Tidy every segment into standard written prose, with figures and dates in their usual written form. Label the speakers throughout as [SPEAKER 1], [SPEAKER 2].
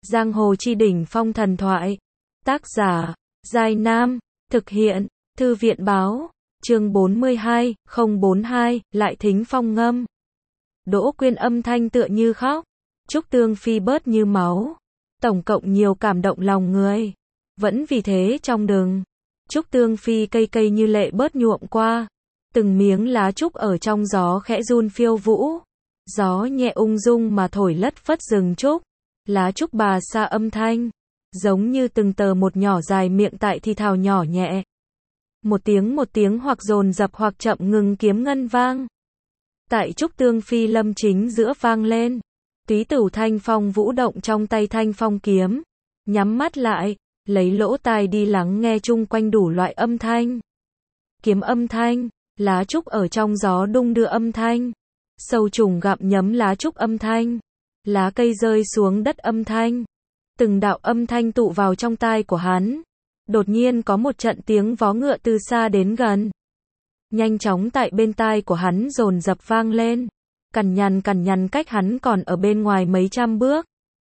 [SPEAKER 1] Giang hồ chi đỉnh phong thần thoại. Tác giả, Giai Nam. Thực hiện, Thư viện báo. Chương 42, 042, lại thính phong ngâm. Đỗ Quyên âm thanh tựa như khóc. Trúc Tương Phi bớt như máu. Tổng cộng nhiều cảm động lòng người. Vẫn vì thế trong đường. Trúc Tương Phi cây cây như lệ bớt nhuộm qua. Từng miếng lá trúc ở trong gió khẽ run phiêu vũ. Gió nhẹ ung dung mà thổi lất phất rừng trúc. Lá trúc bà xa âm thanh. Giống như từng tờ một nhỏ dài miệng tại thì thào nhỏ nhẹ. Một tiếng hoặc dồn dập hoặc chậm ngừng kiếm ngân vang. Tại Trúc Tương Phi lâm chính giữa vang lên. Túy Tửu thanh phong vũ động trong tay thanh phong kiếm. Nhắm mắt lại, lấy lỗ tai đi lắng nghe chung quanh đủ loại âm thanh. Kiếm âm thanh, lá trúc ở trong gió đung đưa âm thanh. Sâu trùng gặm nhấm lá trúc âm thanh. Lá cây rơi xuống đất âm thanh. Từng đạo âm thanh tụ vào trong tai của hắn. Đột nhiên có một trận tiếng vó ngựa từ xa đến gần. Nhanh chóng tại bên tai của hắn dồn dập vang lên. Cằn nhằn cách hắn còn ở bên ngoài mấy trăm bước.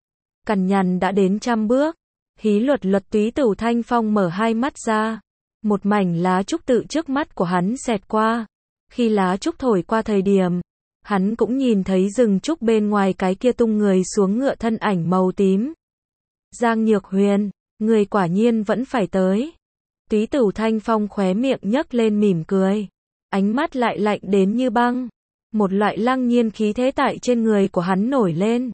[SPEAKER 1] Cằn nhằn đã đến trăm bước. Hí luật Túy Tửu thanh phong mở hai mắt ra. Một mảnh lá trúc tự trước mắt của hắn xẹt qua. Khi lá trúc thổi qua thời điểm, hắn cũng nhìn thấy rừng trúc bên ngoài cái kia tung người xuống ngựa thân ảnh màu tím. Giang Nhược Huyền, người quả nhiên vẫn phải tới. Túy Tửu thanh phong khóe miệng nhấc lên mỉm cười. Ánh mắt lại lạnh đến như băng. Một loại lăng nhiên khí thế tại trên người của hắn nổi lên.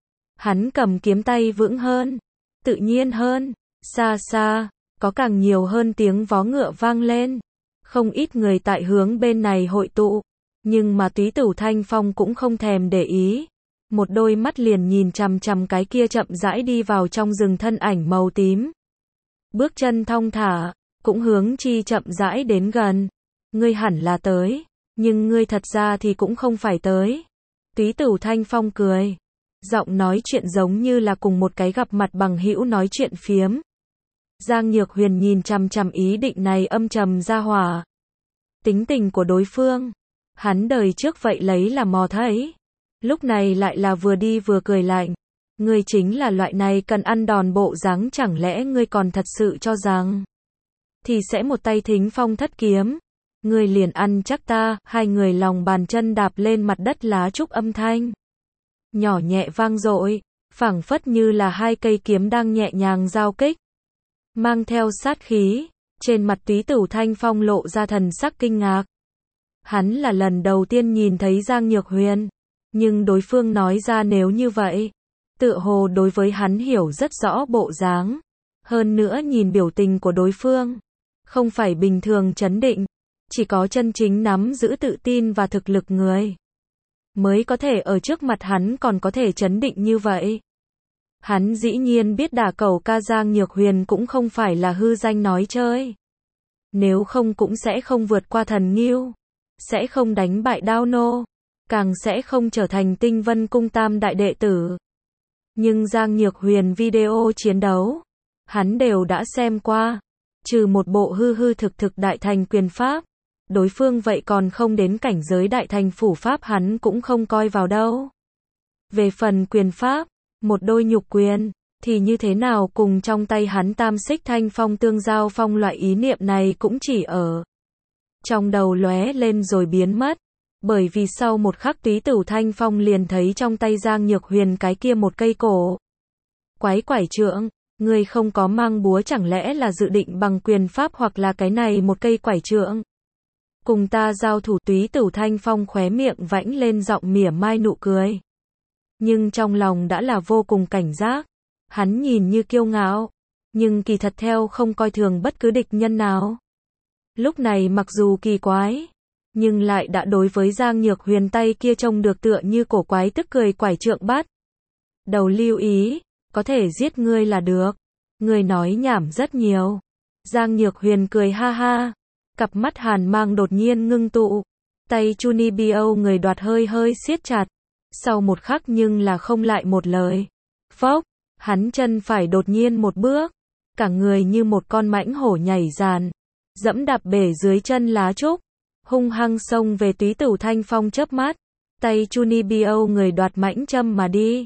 [SPEAKER 1] Hắn cầm kiếm tay vững hơn, tự nhiên hơn, xa xa, có càng nhiều hơn tiếng vó ngựa vang lên. Không ít người tại hướng bên này hội tụ, nhưng mà Túy Tửu thanh phong cũng không thèm để ý. Một đôi mắt liền nhìn chằm chằm cái kia chậm rãi đi vào trong rừng thân ảnh màu tím. Bước chân thong thả, cũng hướng chi chậm rãi đến gần. Ngươi hẳn là tới, nhưng ngươi thật ra thì cũng không phải tới. Túy Tửu thanh phong cười. Giọng nói chuyện giống như là cùng một cái gặp mặt bằng hữu nói chuyện phiếm. Giang Nhược Huyền nhìn chằm chằm ý định này âm trầm ra hỏa. Tính tình của đối phương, hắn đời trước vậy lấy là mò thấy. Lúc này lại là vừa đi vừa cười lạnh. Ngươi chính là loại này cần ăn đòn bộ dáng, chẳng lẽ ngươi còn thật sự cho rằng thì sẽ một tay thính phong thất kiếm. Ngươi liền ăn chắc ta. Hai người lòng bàn chân đạp lên mặt đất, lá trúc âm thanh nhỏ nhẹ vang dội, phảng phất như là hai cây kiếm đang nhẹ nhàng giao kích, mang theo sát khí. Trên mặt Túy Tửu thanh phong lộ ra thần sắc kinh ngạc. Hắn là lần đầu tiên nhìn thấy Giang Nhược Huyền, nhưng đối phương nói ra nếu như vậy, tựa hồ đối với hắn hiểu rất rõ bộ dáng. Hơn nữa nhìn biểu tình của đối phương, không phải bình thường trấn định, chỉ có chân chính nắm giữ tự tin và thực lực người mới có thể ở trước mặt hắn còn có thể trấn định như vậy. Hắn dĩ nhiên biết đả cẩu ca Giang Nhược Huyền cũng không phải là hư danh nói chơi. Nếu không cũng sẽ không vượt qua thần Ngưu, sẽ không đánh bại Đao Nô, càng sẽ không trở thành Tinh Vân Cung tam đại đệ tử. Nhưng Giang Nhược Huyền video chiến đấu, hắn đều đã xem qua. Trừ một bộ hư hư thực thực đại thành quyền pháp, đối phương vậy còn không đến cảnh giới đại thành phủ pháp hắn cũng không coi vào đâu. Về phần quyền pháp, một đôi nhục quyền, thì như thế nào cùng trong tay hắn tam xích thanh phong tương giao phong, loại ý niệm này cũng chỉ ở trong đầu lóe lên rồi biến mất. Bởi vì sau một khắc Túy Tửu thanh phong liền thấy trong tay Giang Nhược Huyền cái kia một cây cổ quái quải trượng. Người không có mang búa, chẳng lẽ là dự định bằng quyền pháp hoặc là cái này một cây quải trượng cùng ta giao thủ? Túy Tửu thanh phong khóe miệng vãnh lên giọng mỉa mai nụ cười, nhưng trong lòng đã là vô cùng cảnh giác. Hắn nhìn như kiêu ngạo, nhưng kỳ thật theo không coi thường bất cứ địch nhân nào. Lúc này mặc dù kỳ quái, nhưng lại đã đối với Giang Nhược Huyền tay kia trông được tựa như cổ quái tức cười quải trượng bắt đầu lưu ý. Có thể giết ngươi là được. Ngươi nói nhảm rất nhiều. Giang Nhược Huyền cười ha ha. Cặp mắt hàn mang đột nhiên ngưng tụ. Tay Chunibyo người đoạt hơi siết chặt. Sau một khắc nhưng là không lại một lời. Phốc, hắn chân phải đột nhiên một bước. Cả người như một con mãnh hổ nhảy dàn. Dẫm đạp bể dưới chân lá trúc. Hung hăng xông về Túy Tửu thanh phong chớp mắt. Tay Chunibyo người đoạt mãnh châm mà đi.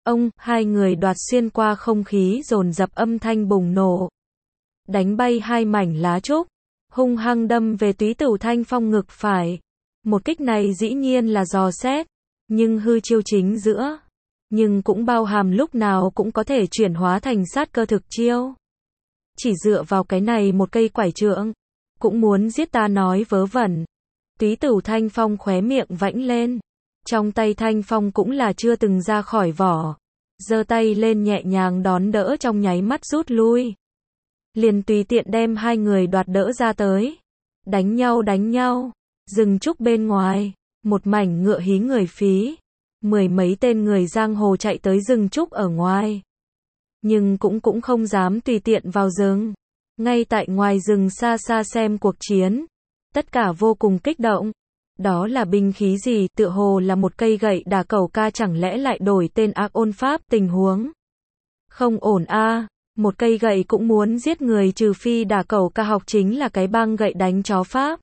[SPEAKER 1] Ông, hai người đoạt xuyên qua không khí dồn dập âm thanh bùng nổ. Đánh bay hai mảnh lá trúc, hung hăng đâm về Túy Tửu Thanh Phong ngực phải. Một kích này dĩ nhiên là dò xét, nhưng hư chiêu chính giữa. Nhưng cũng bao hàm lúc nào cũng có thể chuyển hóa thành sát cơ thực chiêu. Chỉ dựa vào cái này một cây quải trượng, cũng muốn giết ta nói vớ vẩn. Túy Tửu Thanh Phong khóe miệng vãnh lên. Trong tay Thanh Phong cũng là chưa từng ra khỏi vỏ. Giơ tay lên nhẹ nhàng đón đỡ trong nháy mắt rút lui. Liền tùy tiện đem hai người đoạt đỡ ra tới. Đánh nhau. Rừng trúc bên ngoài. Một mảnh ngựa hí người phí. Mười mấy tên người giang hồ chạy tới rừng trúc ở ngoài. Nhưng cũng không dám tùy tiện vào rừng. Ngay tại ngoài rừng xa xa xem cuộc chiến. Tất cả vô cùng kích động. Đó là binh khí gì, tựa hồ là một cây gậy đả cẩu ca, chẳng lẽ lại đổi tên ác ôn pháp, tình huống không ổn a. Một cây gậy cũng muốn giết người, trừ phi đả cẩu ca học chính là cái băng gậy đánh chó pháp.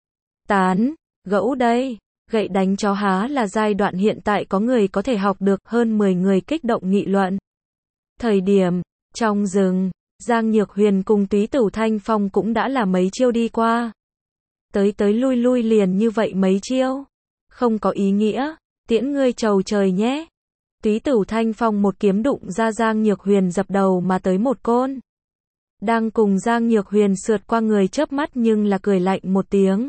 [SPEAKER 1] Tán, gẫu đây, gậy đánh chó há là giai đoạn hiện tại có người có thể học được, hơn 10 người kích động nghị luận. Thời điểm, trong rừng, Giang Nhược Huyền cùng Túy Tửu Thanh Phong cũng đã là mấy chiêu đi qua. Tới lui liền như vậy mấy chiêu. Không có ý nghĩa, tiễn ngươi trầu trời nhé. Túy Tửu Thanh Phong một kiếm đụng ra Giang Nhược Huyền dập đầu mà tới một côn. Đang cùng Giang Nhược Huyền sượt qua người chớp mắt nhưng là cười lạnh một tiếng.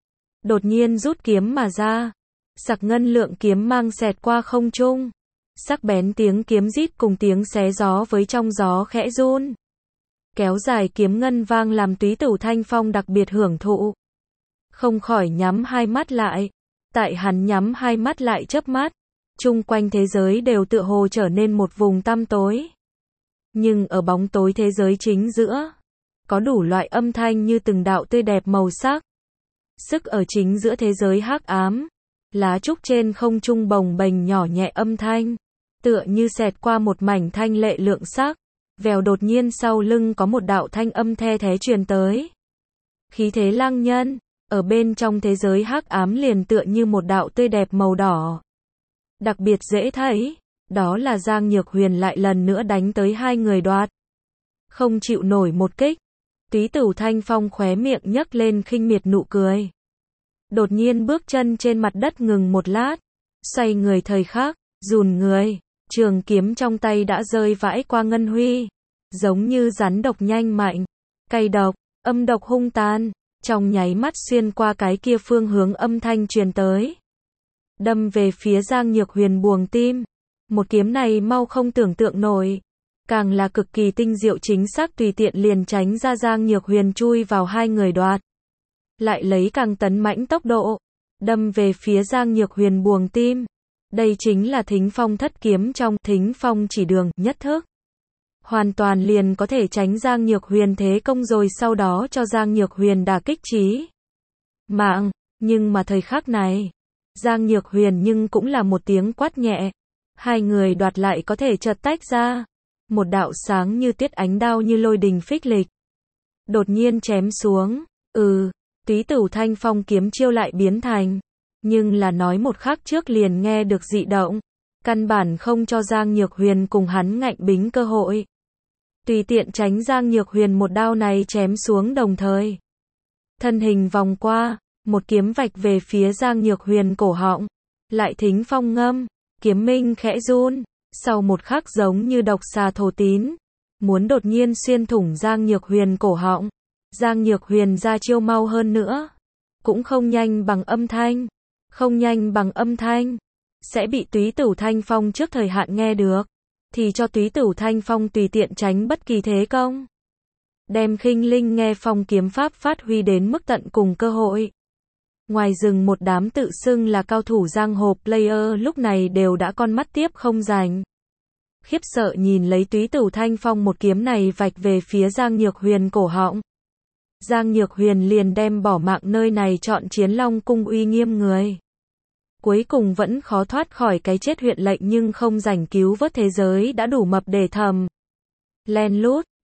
[SPEAKER 1] Đột nhiên rút kiếm mà ra. Sặc ngân lượng kiếm mang xẹt qua không trung. Sắc bén tiếng kiếm rít cùng tiếng xé gió với trong gió khẽ run. Kéo dài kiếm ngân vang làm Túy Tửu Thanh Phong đặc biệt hưởng thụ. Không khỏi nhắm hai mắt lại. Tại hắn nhắm hai mắt lại chớp mắt, chung quanh thế giới đều tựa hồ trở nên một vùng tăm tối. Nhưng ở bóng tối thế giới chính giữa, có đủ loại âm thanh như từng đạo tươi đẹp màu sắc. Sức ở chính giữa thế giới hắc ám, lá trúc trên không trung bồng bềnh nhỏ nhẹ âm thanh, tựa như xẹt qua một mảnh thanh lệ lượng sắc. Vèo, đột nhiên sau lưng có một đạo thanh âm the thé truyền tới. Khí thế lăng nhân. Ở bên trong thế giới hắc ám liền tựa như một đạo tươi đẹp màu đỏ. Đặc biệt dễ thấy, đó là Giang Nhược Huyền lại lần nữa đánh tới hai người đoạt. Không chịu nổi một kích. Túy Tửu Thanh Phong khóe miệng nhấc lên khinh miệt nụ cười. Đột nhiên bước chân trên mặt đất ngừng một lát. Xoay người thời khắc, rùn người, trường kiếm trong tay đã rơi vãi qua ngân huy. Giống như rắn độc nhanh mạnh, cay độc, âm độc hung tàn. Trong nháy mắt xuyên qua cái kia phương hướng âm thanh truyền tới. Đâm về phía Giang Nhược Huyền buồng tim. Một kiếm này mau không tưởng tượng nổi. Càng là cực kỳ tinh diệu chính xác, tùy tiện liền tránh ra Giang Nhược Huyền chui vào hai người đoạt. Lại lấy càng tấn mãnh tốc độ. Đâm về phía Giang Nhược Huyền buồng tim. Đây chính là Thính Phong thất kiếm trong Thính Phong chỉ đường nhất thức. Hoàn toàn liền có thể tránh Giang Nhược Huyền thế công rồi sau đó cho Giang Nhược Huyền đả kích chí mạng. Nhưng mà thời khắc này, Giang Nhược Huyền nhưng cũng là một tiếng quát nhẹ. Hai người đoạt lại có thể chợt tách ra. Một đạo sáng như tiết ánh đao như lôi đình phích lịch. Đột nhiên chém xuống. Túy Tửu Thanh Phong kiếm chiêu lại biến thành. Nhưng là nói một khắc trước liền nghe được dị động. Căn bản không cho Giang Nhược Huyền cùng hắn ngạnh bính cơ hội. Tùy tiện tránh Giang Nhược Huyền một đao này chém xuống đồng thời. Thân hình vòng qua, một kiếm vạch về phía Giang Nhược Huyền cổ họng. Lại Thính Phong ngâm, kiếm minh khẽ run, sau một khắc giống như độc xà thổ tín. Muốn đột nhiên xuyên thủng Giang Nhược Huyền cổ họng. Giang Nhược Huyền ra chiêu mau hơn nữa. Cũng không nhanh bằng âm thanh. Không nhanh bằng âm thanh. Sẽ bị Túy Tửu Thanh Phong trước thời hạn nghe được. Thì cho Túy Tửu Thanh Phong tùy tiện tránh bất kỳ thế công. Đem khinh linh nghe phong kiếm pháp phát huy đến mức tận cùng cơ hội. Ngoài rừng một đám tự xưng là cao thủ giang hồ player lúc này đều đã con mắt tiếp không rảnh. Khiếp sợ nhìn lấy Túy Tửu Thanh Phong một kiếm này vạch về phía Giang Nhược Huyền cổ họng. Giang Nhược Huyền liền đem bỏ mạng nơi này chọn Chiến Long cung uy nghiêm người. Cuối cùng vẫn khó thoát khỏi cái chết huyện lệnh nhưng không rảnh cứu vớt thế giới đã đủ mập để thầm. Len lút,